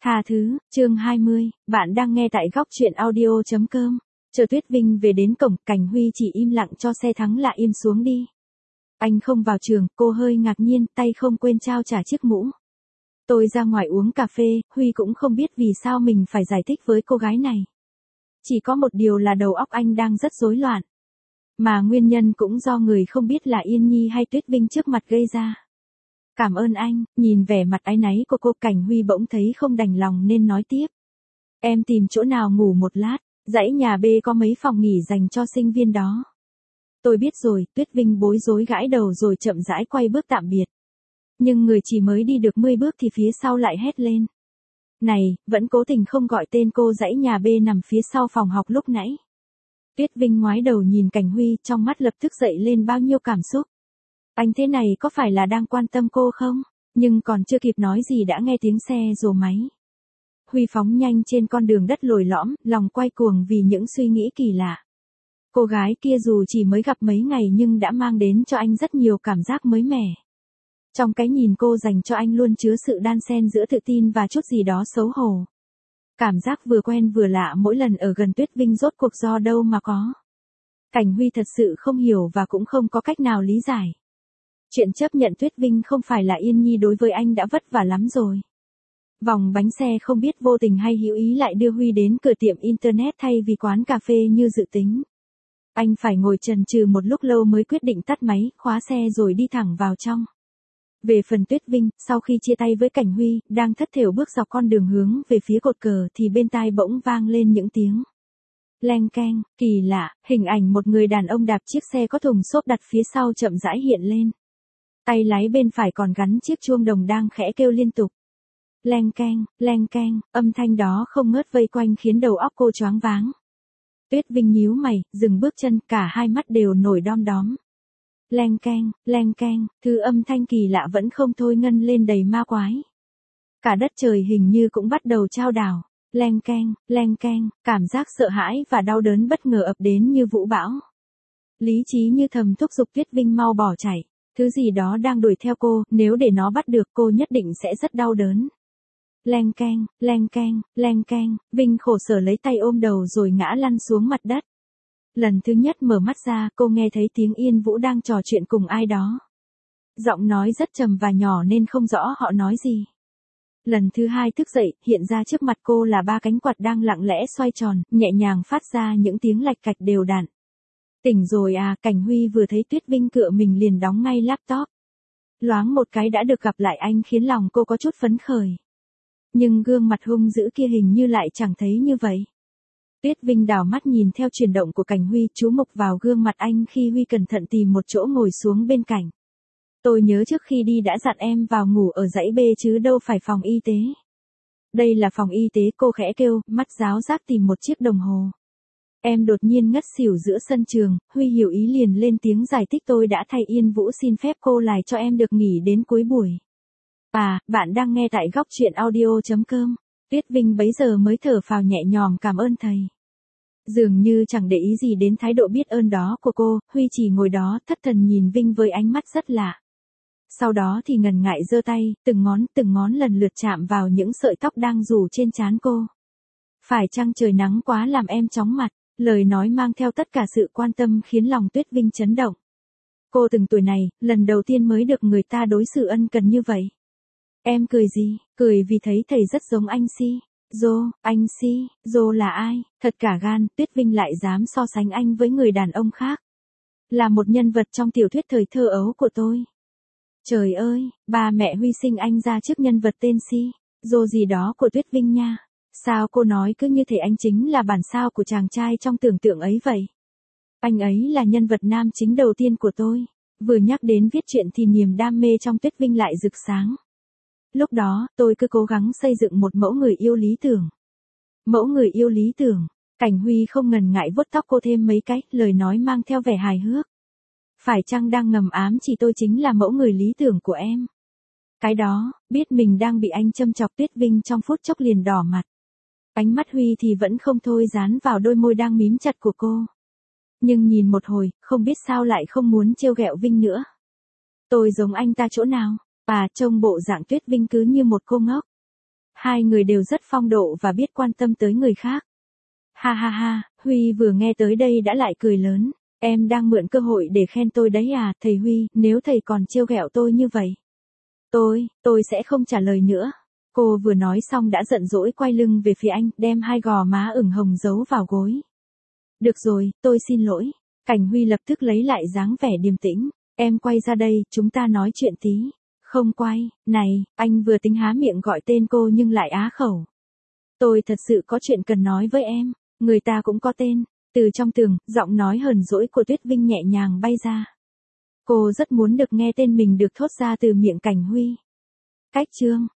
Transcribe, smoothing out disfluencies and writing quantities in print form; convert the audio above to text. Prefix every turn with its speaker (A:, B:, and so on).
A: Tha thứ, chương 20, bạn đang nghe tại góc truyện audio.com. Chờ Tuyết Vinh về đến cổng, Cảnh Huy chỉ im lặng cho xe thắng lạ im xuống đi. Anh không vào trường, cô hơi ngạc nhiên, tay không quên trao trả chiếc mũ. Tôi ra ngoài uống cà phê, Huy cũng không biết vì sao mình phải giải thích với cô gái này. Chỉ có một điều là đầu óc anh đang rất rối loạn. Mà nguyên nhân cũng do người không biết là Yên Nhi hay Tuyết Vinh trước mặt gây ra. Cảm ơn anh, nhìn vẻ mặt áy náy của cô, Cảnh Huy bỗng thấy không đành lòng nên nói tiếp. Em tìm chỗ nào ngủ một lát, dãy nhà B có mấy phòng nghỉ dành cho sinh viên đó. Tôi biết rồi, Tuyết Vinh bối rối gãi đầu rồi chậm rãi quay bước tạm biệt. Nhưng người chỉ mới đi được 10 bước thì phía sau lại hét lên. Này, vẫn cố tình không gọi tên cô, dãy nhà B nằm phía sau phòng học lúc nãy. Tuyết Vinh ngoái đầu nhìn Cảnh Huy, trong mắt lập tức dậy lên bao nhiêu cảm xúc. Anh thế này có phải là đang quan tâm cô không? Nhưng còn chưa kịp nói gì đã nghe tiếng xe rồ máy. Huy phóng nhanh trên con đường đất lồi lõm, lòng quay cuồng vì những suy nghĩ kỳ lạ. Cô gái kia dù chỉ mới gặp mấy ngày nhưng đã mang đến cho anh rất nhiều cảm giác mới mẻ. Trong cái nhìn cô dành cho anh luôn chứa sự đan xen giữa tự tin và chút gì đó xấu hổ. Cảm giác vừa quen vừa lạ mỗi lần ở gần Tuyết Vinh rốt cuộc do đâu mà có. Cảnh Huy thật sự không hiểu và cũng không có cách nào lý giải. Chuyện chấp nhận Tuyết Vinh không phải là Yên Nhi đối với anh đã vất vả lắm rồi. Vòng bánh xe không biết vô tình hay hữu ý lại đưa Huy đến cửa tiệm internet thay vì quán cà phê như dự tính. Anh phải ngồi chần chừ một lúc lâu mới quyết định tắt máy, khóa xe rồi đi thẳng vào trong. Về phần Tuyết Vinh, sau khi chia tay với Cảnh Huy, đang thất thểu bước dọc con đường hướng về phía cột cờ thì bên tai bỗng vang lên những tiếng. Leng keng, kỳ lạ, hình ảnh một người đàn ông đạp chiếc xe có thùng xốp đặt phía sau chậm rãi hiện lên. Tay lái bên phải còn gắn chiếc chuông đồng đang khẽ kêu liên tục. Leng keng, âm thanh đó không ngớt vây quanh khiến đầu óc cô choáng váng. Tuyết Vinh nhíu mày, dừng bước chân, cả hai mắt đều nổi đom đóm. Leng keng, thứ âm thanh kỳ lạ vẫn không thôi ngân lên đầy ma quái. Cả đất trời hình như cũng bắt đầu chao đảo. Leng keng, cảm giác sợ hãi và đau đớn bất ngờ ập đến như vũ bão. Lý trí như thầm thúc giục Tuyết Vinh mau bỏ chạy. Thứ gì đó đang đuổi theo cô, nếu để nó bắt được cô nhất định sẽ rất đau đớn. Leng keng, Vinh khổ sở lấy tay ôm đầu rồi ngã lăn xuống mặt đất. Lần thứ nhất mở mắt ra, cô nghe thấy tiếng Yên Vũ đang trò chuyện cùng ai đó. Giọng nói rất trầm và nhỏ nên không rõ họ nói gì. Lần thứ hai thức dậy, hiện ra trước mặt cô là 3 cánh quạt đang lặng lẽ xoay tròn, nhẹ nhàng phát ra những tiếng lạch cạch đều đặn. Tỉnh rồi à, Cảnh Huy vừa thấy Tuyết Vinh cựa mình liền đóng ngay laptop. Loáng một cái đã được gặp lại anh khiến lòng cô có chút phấn khởi. Nhưng gương mặt hung dữ kia hình như lại chẳng thấy như vậy. Tuyết Vinh đảo mắt nhìn theo chuyển động của Cảnh Huy, chú mục vào gương mặt anh khi Huy cẩn thận tìm một chỗ ngồi xuống bên cạnh. Tôi nhớ trước khi đi đã dặn em vào ngủ ở dãy B chứ đâu phải phòng y tế. Đây là phòng y tế, cô khẽ kêu, mắt giáo giác tìm một chiếc đồng hồ. Em đột nhiên ngất xỉu giữa sân trường, Huy hiểu ý liền lên tiếng giải thích, tôi đã thay Yên Vũ xin phép cô lại cho em được nghỉ đến cuối buổi. À, bạn đang nghe tại góc truyện audio.com. Tuyết Vinh bấy giờ mới thở phào nhẹ nhõm cảm ơn thầy. Dường như chẳng để ý gì đến thái độ biết ơn đó của cô, Huy chỉ ngồi đó thất thần nhìn Vinh với ánh mắt rất lạ. Sau đó thì ngần ngại giơ tay, từng ngón lần lượt chạm vào những sợi tóc đang rủ trên trán cô. Phải chăng trời nắng quá làm em chóng mặt? Lời nói mang theo tất cả sự quan tâm khiến lòng Tuyết Vinh chấn động. Cô từng tuổi này, lần đầu tiên mới được người ta đối xử ân cần như vậy. Em cười gì? Cười vì thấy thầy rất giống anh Si. Anh Si, là ai? Thật cả gan, Tuyết Vinh lại dám so sánh anh với người đàn ông khác. Là một nhân vật trong tiểu thuyết thời thơ ấu của tôi. Trời ơi, ba mẹ Huy sinh anh ra trước nhân vật tên Si, gì đó của Tuyết Vinh nha. Sao cô nói cứ như thể anh chính là bản sao của chàng trai trong tưởng tượng ấy vậy? Anh ấy là nhân vật nam chính đầu tiên của tôi. Vừa nhắc đến viết truyện thì niềm đam mê trong Tuyết Vinh lại rực sáng. Lúc đó, tôi cứ cố gắng xây dựng một mẫu người yêu lý tưởng. Mẫu người yêu lý tưởng. Cảnh Huy không ngần ngại vuốt tóc cô thêm mấy cái, lời nói mang theo vẻ hài hước. Phải chăng đang ngầm ám chỉ tôi chính là mẫu người lý tưởng của em? Cái đó, biết mình đang bị anh châm chọc, Tuyết Vinh trong phút chốc liền đỏ mặt. Ánh mắt Huy thì vẫn không thôi dán vào đôi môi đang mím chặt của cô. Nhưng nhìn một hồi, không biết sao lại không muốn trêu ghẹo Vinh nữa. Tôi giống anh ta chỗ nào? Trông bộ dạng Tuyết Vinh cứ như một cô ngốc. Hai người đều rất phong độ và biết quan tâm tới người khác. Ha ha ha, Huy vừa nghe tới đây đã lại cười lớn. Em đang mượn cơ hội để khen tôi đấy à, thầy Huy, nếu thầy còn trêu ghẹo tôi như vậy. Tôi sẽ không trả lời nữa. Cô vừa nói xong đã giận dỗi quay lưng về phía anh, đem hai gò má ửng hồng giấu vào gối. Được rồi, tôi xin lỗi. Cảnh Huy lập tức lấy lại dáng vẻ điềm tĩnh. Em quay ra đây, chúng ta nói chuyện tí. Không quay, này, anh vừa tính há miệng gọi tên cô nhưng lại á khẩu. Tôi thật sự có chuyện cần nói với em, người ta cũng có tên. Từ trong tường, giọng nói hờn dỗi của Tuyết Vinh nhẹ nhàng bay ra. Cô rất muốn được nghe tên mình được thốt ra từ miệng Cảnh Huy. Cách chương